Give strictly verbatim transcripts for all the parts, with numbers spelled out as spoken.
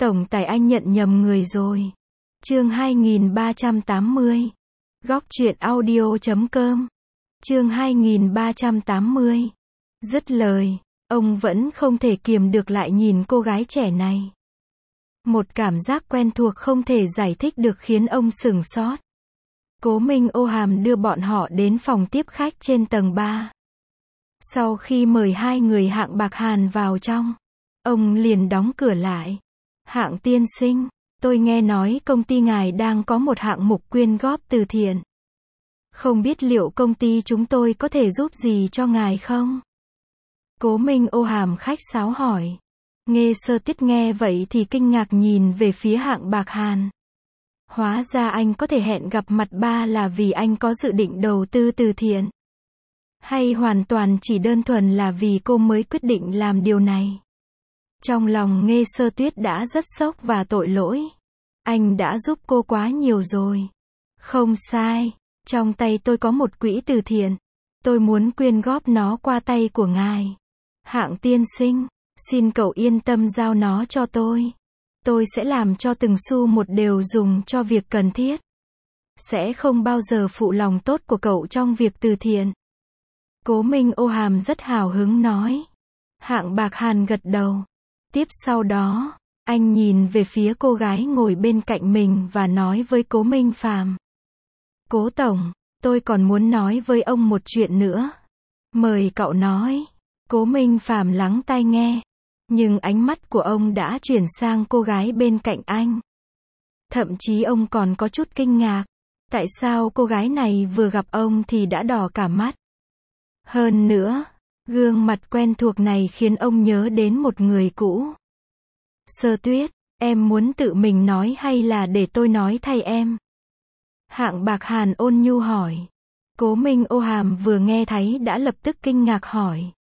Tổng tài anh nhận nhầm người rồi. Chương hai nghìn ba trăm tám mươi. Góc truyện audio chấm com. Chương hai nghìn ba trăm tám mươi. Dứt lời, ông vẫn không thể kiềm được lại nhìn cô gái trẻ này. Một cảm giác quen thuộc không thể giải thích được khiến ông sửng sốt. Cố Minh Ô Hàm đưa bọn họ đến phòng tiếp khách trên tầng ba. Sau khi mời hai người Hạng Bạc Hàn vào trong, ông liền đóng cửa lại. Hạng tiên sinh, tôi nghe nói công ty ngài đang có một hạng mục quyên góp từ thiện. Không biết liệu công ty chúng tôi có thể giúp gì cho ngài không? Cố Minh Ô Hàm khách sáo hỏi. Nghe Sơ Tuyết nghe vậy thì kinh ngạc nhìn về phía Hạng Bạc Hàn. Hóa ra anh có thể hẹn gặp mặt ba là vì anh có dự định đầu tư từ thiện. Hay hoàn toàn chỉ đơn thuần là vì cô mới quyết định làm điều này? Trong lòng Nghe Sơ Tuyết đã rất sốc và tội lỗi. Anh đã giúp cô quá nhiều rồi. Không sai, trong tay tôi có một quỹ từ thiện. Tôi muốn quyên góp nó qua tay của ngài. Hạng tiên sinh, xin cậu yên tâm giao nó cho tôi. Tôi sẽ làm cho từng xu một đều dùng cho việc cần thiết. Sẽ không bao giờ phụ lòng tốt của cậu trong việc từ thiện. Cố Minh Ô Hàm rất hào hứng nói. Hạng Bạc Hàn gật đầu. Tiếp sau đó, anh nhìn về phía cô gái ngồi bên cạnh mình và nói với Cố Minh Phàm. Cố tổng, tôi còn muốn nói với ông một chuyện nữa. Mời cậu nói. Cố Minh Phàm lắng tai nghe. Nhưng ánh mắt của ông đã chuyển sang cô gái bên cạnh anh. Thậm chí ông còn có chút kinh ngạc. Tại sao cô gái này vừa gặp ông thì đã đỏ cả mắt? Hơn nữa, gương mặt quen thuộc này khiến ông nhớ đến một người cũ. Sơ Tuyết, em muốn tự mình nói hay là để tôi nói thay em? Hạng Bạc Hàn ôn nhu hỏi. Cố Minh Ô Hàm vừa nghe thấy đã lập tức kinh ngạc hỏi.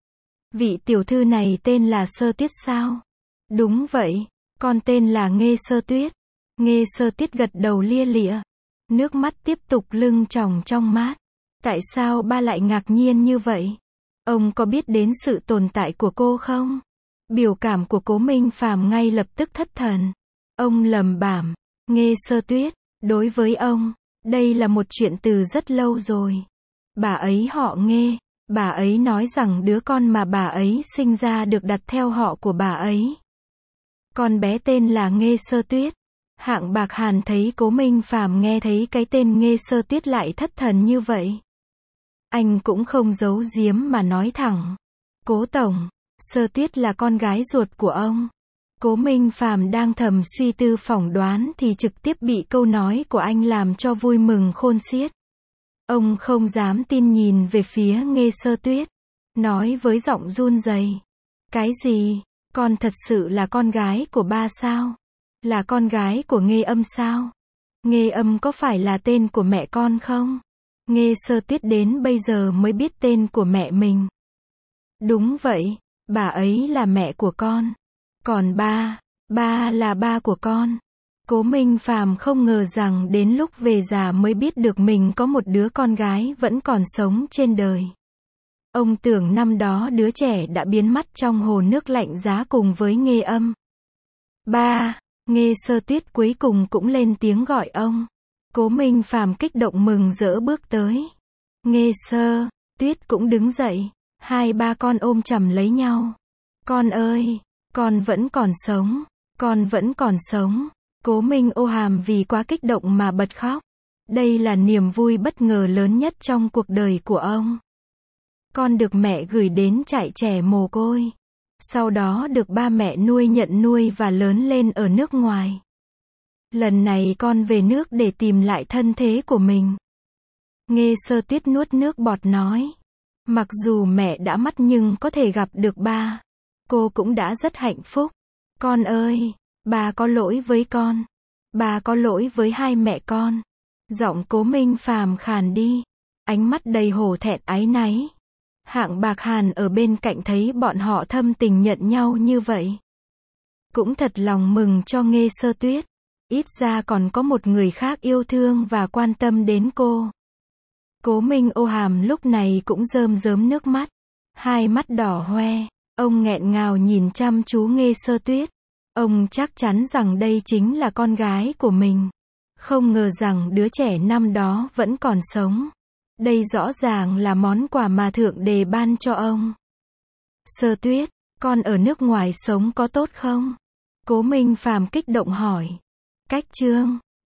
Vị tiểu thư này tên là Sơ Tuyết sao? Đúng vậy, con tên là Nghe Sơ Tuyết. Nghe Sơ Tuyết gật đầu lia lịa. Nước mắt tiếp tục lưng tròng trong mắt. Tại sao ba lại ngạc nhiên như vậy? Ông có biết đến sự tồn tại của cô không? Biểu cảm của Cố Minh Phàm ngay lập tức thất thần. Ông lẩm bẩm, Nghe Sơ Tuyết, đối với ông, đây là một chuyện từ rất lâu rồi. Bà ấy họ Nghe, bà ấy nói rằng đứa con mà bà ấy sinh ra được đặt theo họ của bà ấy. Con bé tên là Nghe Sơ Tuyết. Hạng Bạc Hàn thấy Cố Minh Phàm nghe thấy cái tên Nghe Sơ Tuyết lại thất thần như vậy. Anh cũng không giấu giếm mà nói thẳng. Cố tổng, Sơ Tuyết là con gái ruột của ông. Cố Minh Phàm đang thầm suy tư phỏng đoán thì trực tiếp bị câu nói của anh làm cho vui mừng khôn xiết. Ông không dám tin nhìn về phía Nghe Sơ Tuyết. Nói với giọng run rẩy. Cái gì? Con thật sự là con gái của ba sao? Là con gái của Nghe Âm sao? Nghe Âm có phải là tên của mẹ con không? Nghe Sơ Tuyết đến bây giờ mới biết tên của mẹ mình. Đúng vậy, bà ấy là mẹ của con. Còn ba, ba là ba của con. Cố Minh Phàm không ngờ rằng đến lúc về già mới biết được mình có một đứa con gái vẫn còn sống trên đời. Ông tưởng năm đó đứa trẻ đã biến mất trong hồ nước lạnh giá cùng với Nghe Âm. Ba, Nghe Sơ Tuyết cuối cùng cũng lên tiếng gọi ông. Cố Minh Phàm kích động mừng rỡ bước tới. Nghe Sơ Tuyết cũng đứng dậy. Hai ba con ôm chầm lấy nhau. Con ơi, con vẫn còn sống. Con vẫn còn sống. Cố Minh Ô Hàm vì quá kích động mà bật khóc. Đây là niềm vui bất ngờ lớn nhất trong cuộc đời của ông. Con được mẹ gửi đến trại trẻ mồ côi. Sau đó được ba mẹ nuôi nhận nuôi và lớn lên ở nước ngoài. Lần này con về nước để tìm lại thân thế của mình. Nghe Sơ Tuyết nuốt nước bọt nói. Mặc dù mẹ đã mất nhưng có thể gặp được ba. Cô cũng đã rất hạnh phúc. Con ơi, ba có lỗi với con. Ba có lỗi với hai mẹ con. Giọng Cố Minh Phàm khàn đi. Ánh mắt đầy hổ thẹn áy náy. Hạng Bạc Hàn ở bên cạnh thấy bọn họ thâm tình nhận nhau như vậy. Cũng thật lòng mừng cho Nghe Sơ Tuyết. Ít ra còn có một người khác yêu thương và quan tâm đến cô. Cố Minh Ô Hàm lúc này cũng rơm rớm nước mắt. Hai mắt đỏ hoe. Ông nghẹn ngào nhìn chăm chú Nghe Sơ Tuyết. Ông chắc chắn rằng đây chính là con gái của mình. Không ngờ rằng đứa trẻ năm đó vẫn còn sống. Đây rõ ràng là món quà mà Thượng Đế ban cho ông. Sơ Tuyết, con ở nước ngoài sống có tốt không? Cố Minh Phàm kích động hỏi. Cách chương